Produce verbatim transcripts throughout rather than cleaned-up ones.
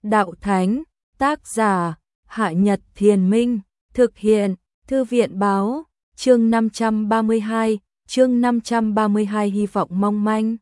Đạo Thánh, tác giả, Hạ Nhật Thiền Minh, thực hiện, Thư viện Báo, chương năm trăm ba mươi hai, chương năm trăm ba mươi hai hy vọng mong manh.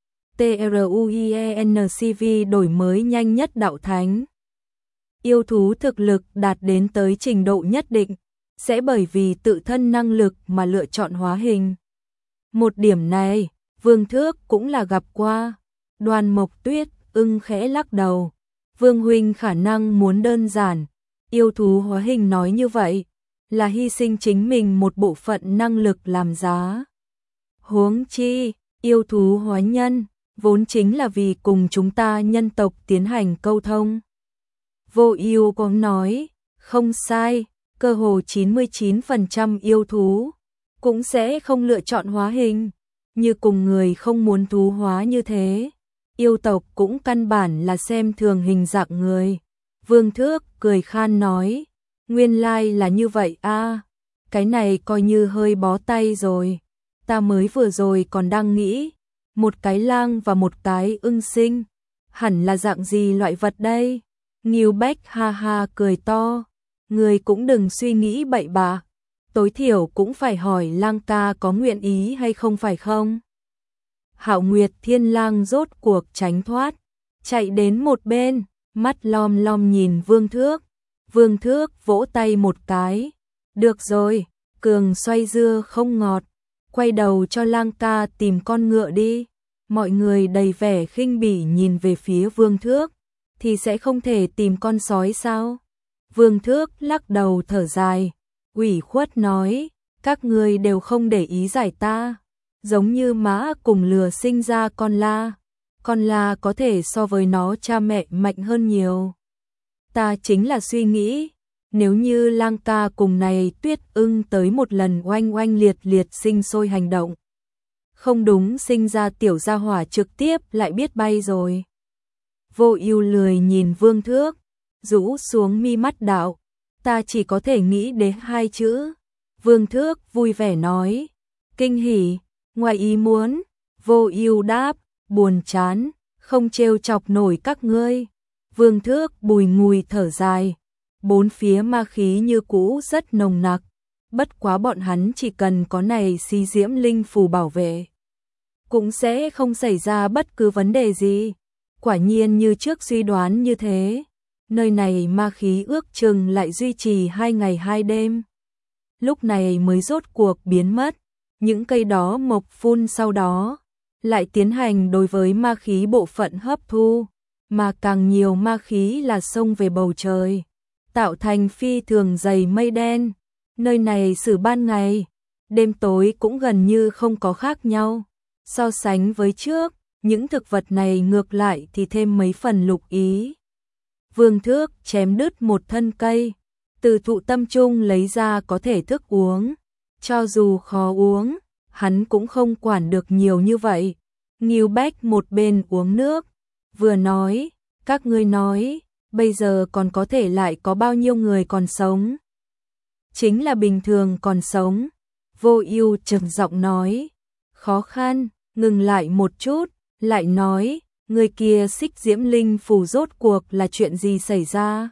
TRUIENCV đổi mới nhanh nhất Đạo Thánh. Yêu thú thực lực đạt đến tới trình độ nhất định, sẽ bởi vì tự thân năng lực mà lựa chọn hóa hình. Một điểm này, Vương Thước cũng là gặp qua. Đoàn Mộc Tuyết ưng khẽ lắc đầu. Vương huynh khả năng muốn đơn giản, yêu thú hóa hình nói như vậy, là hy sinh chính mình một bộ phận năng lực làm giá. Huống chi, yêu thú hóa nhân, vốn chính là vì cùng chúng ta nhân tộc tiến hành câu thông. Vô Ưu có nói, không sai, cơ hồ chín mươi chín phần trăm yêu thú cũng sẽ không lựa chọn hóa hình, như cùng người không muốn thú hóa như thế. Yêu tộc cũng căn bản là xem thường hình dạng người. Vương Thước cười khan nói, nguyên lai là như vậy a, à, cái này coi như hơi bó tay rồi. Ta mới vừa rồi còn đang nghĩ, một cái lang và một cái ưng sinh, hẳn là dạng gì loại vật đây? Ngưu Bách ha ha cười to, người cũng đừng suy nghĩ bậy bạ, tối thiểu cũng phải hỏi lang ca có nguyện ý hay không phải không? Hạo Nguyệt Thiên Lang rốt cuộc tránh thoát, chạy đến một bên, mắt lom lom nhìn Vương Thước. Vương Thước vỗ tay một cái, được rồi, cường xoay dưa không ngọt, quay đầu cho lang ca tìm con ngựa đi. Mọi người đầy vẻ khinh bỉ nhìn về phía Vương Thước, thì sẽ không thể tìm con sói sao? Vương Thước lắc đầu thở dài, ủy khuất nói, các ngươi đều không để ý giải ta. Giống như mã cùng lừa sinh ra con la, con la có thể so với nó cha mẹ mạnh hơn nhiều. Ta chính là suy nghĩ, nếu như lang ca cùng này Tuyết ưng tới một lần oanh oanh liệt liệt sinh sôi hành động. Không đúng sinh ra tiểu gia hỏa trực tiếp lại biết bay rồi. Vô Ưu lười nhìn Vương Thước, rũ xuống mi mắt đạo, ta chỉ có thể nghĩ đến hai chữ. Vương Thước vui vẻ nói, kinh hỉ. Ngoài ý muốn, Vô Ưu đáp, buồn chán, không trêu chọc nổi các ngươi. Vương Thước bùi ngùi thở dài, bốn phía ma khí như cũ rất nồng nặc, bất quá bọn hắn chỉ cần có này xí diễm linh phù bảo vệ, cũng sẽ không xảy ra bất cứ vấn đề gì. Quả nhiên như trước suy đoán như thế, nơi này ma khí ước chừng lại duy trì hai ngày hai đêm. Lúc này mới rốt cuộc biến mất. Những cây đó mộc phun sau đó, lại tiến hành đối với ma khí bộ phận hấp thu, mà càng nhiều ma khí là xông về bầu trời, tạo thành phi thường dày mây đen. Nơi này xử ban ngày, đêm tối cũng gần như không có khác nhau. So sánh với trước, những thực vật này ngược lại thì thêm mấy phần lục ý. Vương Thước chém đứt một thân cây, từ thụ tâm trung lấy ra có thể thức uống. Cho dù khó uống, hắn cũng không quản được nhiều như vậy. Ngưu Bách một bên uống nước, vừa nói, các ngươi nói, bây giờ còn có thể lại có bao nhiêu người còn sống? Chính là bình thường còn sống. Vô Ưu trầm giọng nói, khó khăn, ngừng lại một chút, lại nói, người kia xích diễm linh phù rốt cuộc là chuyện gì xảy ra?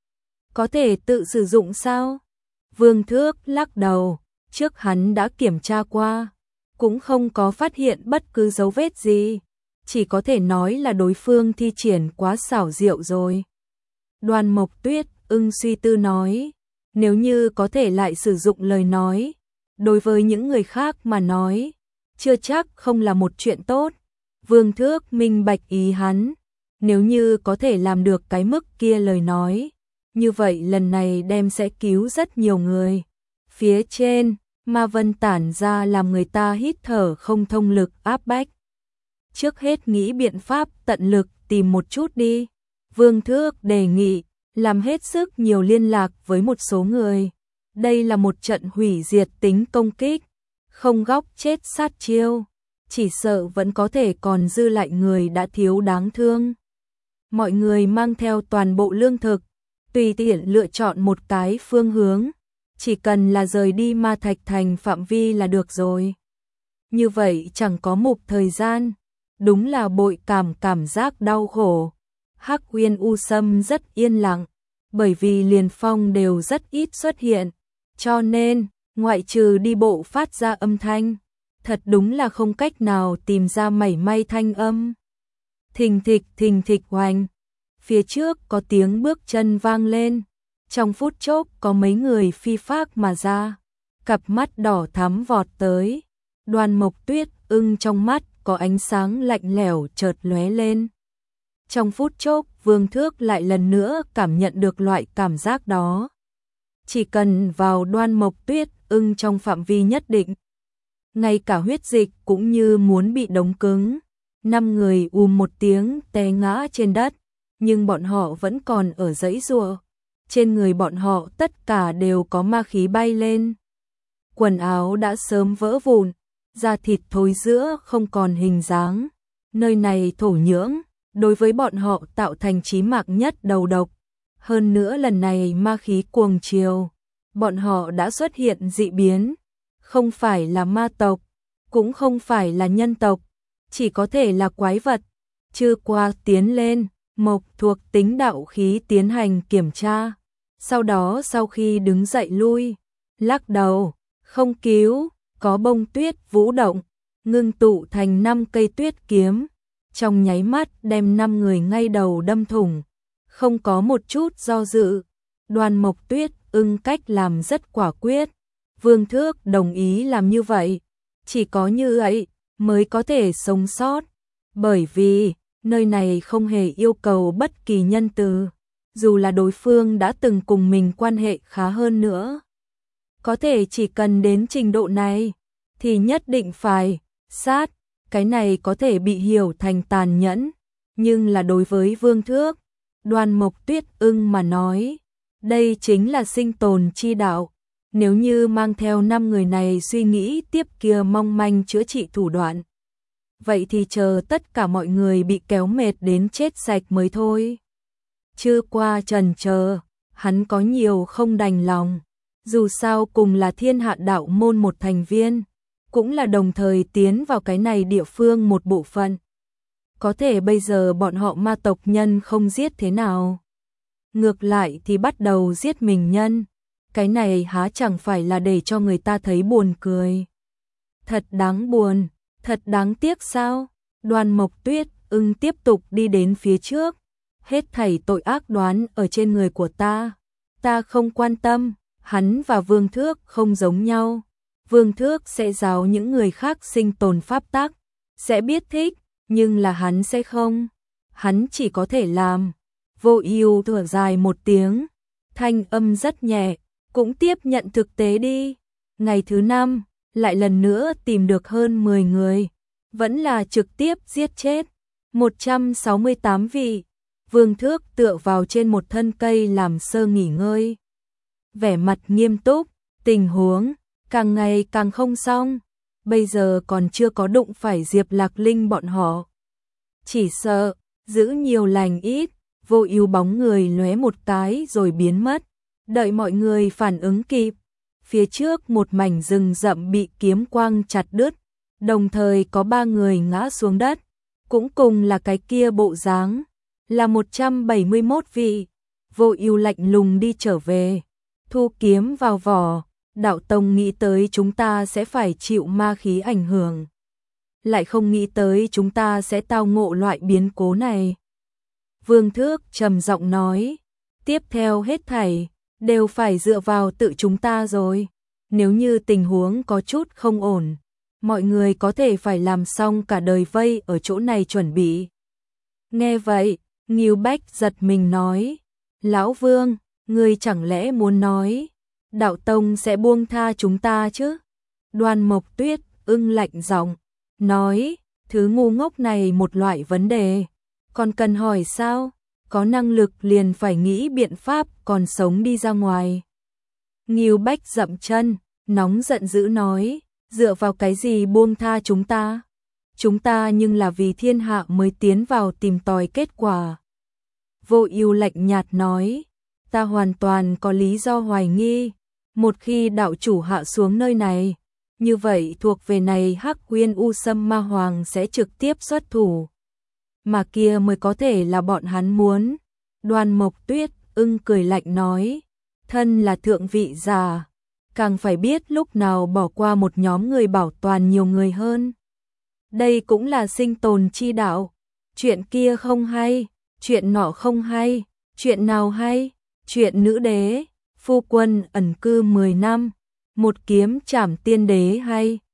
Có thể tự sử dụng sao? Vương Thước lắc đầu. Trước hắn đã kiểm tra qua, cũng không có phát hiện bất cứ dấu vết gì, chỉ có thể nói là đối phương thi triển quá xảo diệu rồi. Đoàn Mộc Tuyết ưng suy tư nói, nếu như có thể lại sử dụng lời nói, đối với những người khác mà nói, chưa chắc không là một chuyện tốt. Vương Thước minh bạch ý hắn, nếu như có thể làm được cái mức kia lời nói, như vậy lần này đem sẽ cứu rất nhiều người. Phía trên, ma vân tản ra làm người ta hít thở không thông lực áp bách. Trước hết nghĩ biện pháp tận lực tìm một chút đi. Vương Thước đề nghị, làm hết sức nhiều liên lạc với một số người. Đây là một trận hủy diệt tính công kích, không góc chết sát chiêu. Chỉ sợ vẫn có thể còn dư lại người đã thiếu đáng thương. Mọi người mang theo toàn bộ lương thực, tùy tiện lựa chọn một cái phương hướng. Chỉ cần là rời đi Ma Thạch Thành phạm vi là được rồi. Như vậy chẳng có mục thời gian, đúng là bội cảm cảm giác đau khổ. Hắc Uyên U Sâm rất yên lặng, bởi vì liền phong đều rất ít xuất hiện, cho nên, ngoại trừ đi bộ phát ra âm thanh, thật đúng là không cách nào tìm ra mảy may thanh âm. Thình thịch thình thịch oanh, phía trước có tiếng bước chân vang lên, trong phút chốc có mấy người phi phác mà ra, cặp mắt đỏ thắm vọt tới, Đoan Mộc Tuyết ưng trong mắt có ánh sáng lạnh lẽo chợt lóe lên. Trong phút chốc, Vương Thước lại lần nữa cảm nhận được loại cảm giác đó. Chỉ cần vào Đoan Mộc Tuyết ưng trong phạm vi nhất định, ngay cả huyết dịch cũng như muốn bị đóng cứng. Năm người ùm một tiếng té ngã trên đất, nhưng bọn họ vẫn còn ở giãy giụa. Trên người bọn họ tất cả đều có ma khí bay lên. Quần áo đã sớm vỡ vụn, da thịt thối rữa không còn hình dáng. Nơi này thổ nhưỡng, đối với bọn họ tạo thành chí mạng nhất đầu độc. Hơn nữa lần này ma khí cuồng triều, bọn họ đã xuất hiện dị biến. Không phải là ma tộc, cũng không phải là nhân tộc, chỉ có thể là quái vật. Chư qua tiến lên, Mộc thuộc tính đạo khí tiến hành kiểm tra. Sau đó sau khi đứng dậy lui, lắc đầu, không cứu, có bông tuyết vũ động, ngưng tụ thành năm cây tuyết kiếm. Trong nháy mắt đem năm người ngay đầu đâm thủng, không có một chút do dự. Đoan Mộc Tuyết ưng cách làm rất quả quyết. Vương Thước đồng ý làm như vậy, chỉ có như vậy mới có thể sống sót, bởi vì nơi này không hề yêu cầu bất kỳ nhân từ, dù là đối phương đã từng cùng mình quan hệ khá hơn nữa. Có thể chỉ cần đến trình độ này, thì nhất định phải sát, cái này có thể bị hiểu thành tàn nhẫn, nhưng là đối với Vương Thước, Đoan Mộc Tuyết ưng mà nói, đây chính là sinh tồn chi đạo. Nếu như mang theo năm người này suy nghĩ tiếp kia mong manh chữa trị thủ đoạn, vậy thì chờ tất cả mọi người bị kéo mệt đến chết sạch mới thôi. Chưa qua trần chờ, hắn có nhiều không đành lòng, dù sao cùng là Thiên Hạ đạo môn một thành viên, cũng là đồng thời tiến vào cái này địa phương một bộ phận. Có thể bây giờ bọn họ ma tộc nhân không giết thế nào, ngược lại thì bắt đầu giết mình nhân. Cái này há chẳng phải là để cho người ta thấy buồn cười. Thật đáng buồn, thật đáng tiếc sao? Đoan Mộc Tuyết ưng tiếp tục đi đến phía trước. Hết thảy tội ác đoán ở trên người của ta. Ta không quan tâm, hắn và Vương Thước không giống nhau. Vương Thước sẽ giáo những người khác sinh tồn pháp tắc, sẽ biết thích, nhưng là hắn sẽ không. Hắn chỉ có thể làm. Vô Ưu thở dài một tiếng, thanh âm rất nhẹ. Cũng tiếp nhận thực tế đi. Ngày thứ năm, lại lần nữa tìm được hơn mười người. Vẫn là trực tiếp giết chết. một trăm sáu mươi tám vị. Vương Thước tựa vào trên một thân cây làm sơ nghỉ ngơi. Vẻ mặt nghiêm túc, tình huống càng ngày càng không xong. Bây giờ còn chưa có đụng phải Diệp Lạc Linh bọn họ. Chỉ sợ, giữ nhiều lành ít, Vô Ưu bóng người lóe một cái rồi biến mất. Đợi mọi người phản ứng kịp, phía trước một mảnh rừng rậm bị kiếm quang chặt đứt, đồng thời có ba người ngã xuống đất, cũng cùng là cái kia bộ dáng, là một trăm bảy mươi mốt vị. Vô Ưu lạnh lùng đi trở về, thu kiếm vào vỏ. Đạo tông nghĩ tới chúng ta sẽ phải chịu ma khí ảnh hưởng, lại không nghĩ tới chúng ta sẽ tao ngộ loại biến cố này. Vương Thước trầm giọng nói, tiếp theo hết thảy đều phải dựa vào tự chúng ta rồi. Nếu như tình huống có chút không ổn, mọi người có thể phải làm xong cả đời vây ở chỗ này chuẩn bị. Nghe vậy, Ngưu Bách giật mình nói, Lão Vương, ngươi chẳng lẽ muốn nói, đạo tông sẽ buông tha chúng ta chứ? Đoan Mộc Tuyết ưng lạnh giọng, nói, thứ ngu ngốc này một loại vấn đề, còn cần hỏi sao? Có năng lực liền phải nghĩ biện pháp còn sống đi ra ngoài. Ngưu Bách dậm chân, nóng giận dữ nói, dựa vào cái gì buông tha chúng ta? Chúng ta nhưng là vì thiên hạ mới tiến vào tìm tòi kết quả. Vô Ưu lạnh nhạt nói, ta hoàn toàn có lý do hoài nghi, một khi đạo chủ hạ xuống nơi này, như vậy thuộc về này Hắc Uyên U Sâm Ma Hoàng sẽ trực tiếp xuất thủ. mà kia mới có thể là bọn hắn muốn. Đoan Mộc Tuyết ưng cười lạnh nói, thân là thượng vị giả, càng phải biết lúc nào bỏ qua một nhóm người bảo toàn nhiều người hơn. Đây cũng là sinh tồn chi đạo. Chuyện kia không hay, chuyện nọ không hay, chuyện nào hay? Chuyện nữ đế, phu quân ẩn cư mười năm, một kiếm trảm tiên đế hay?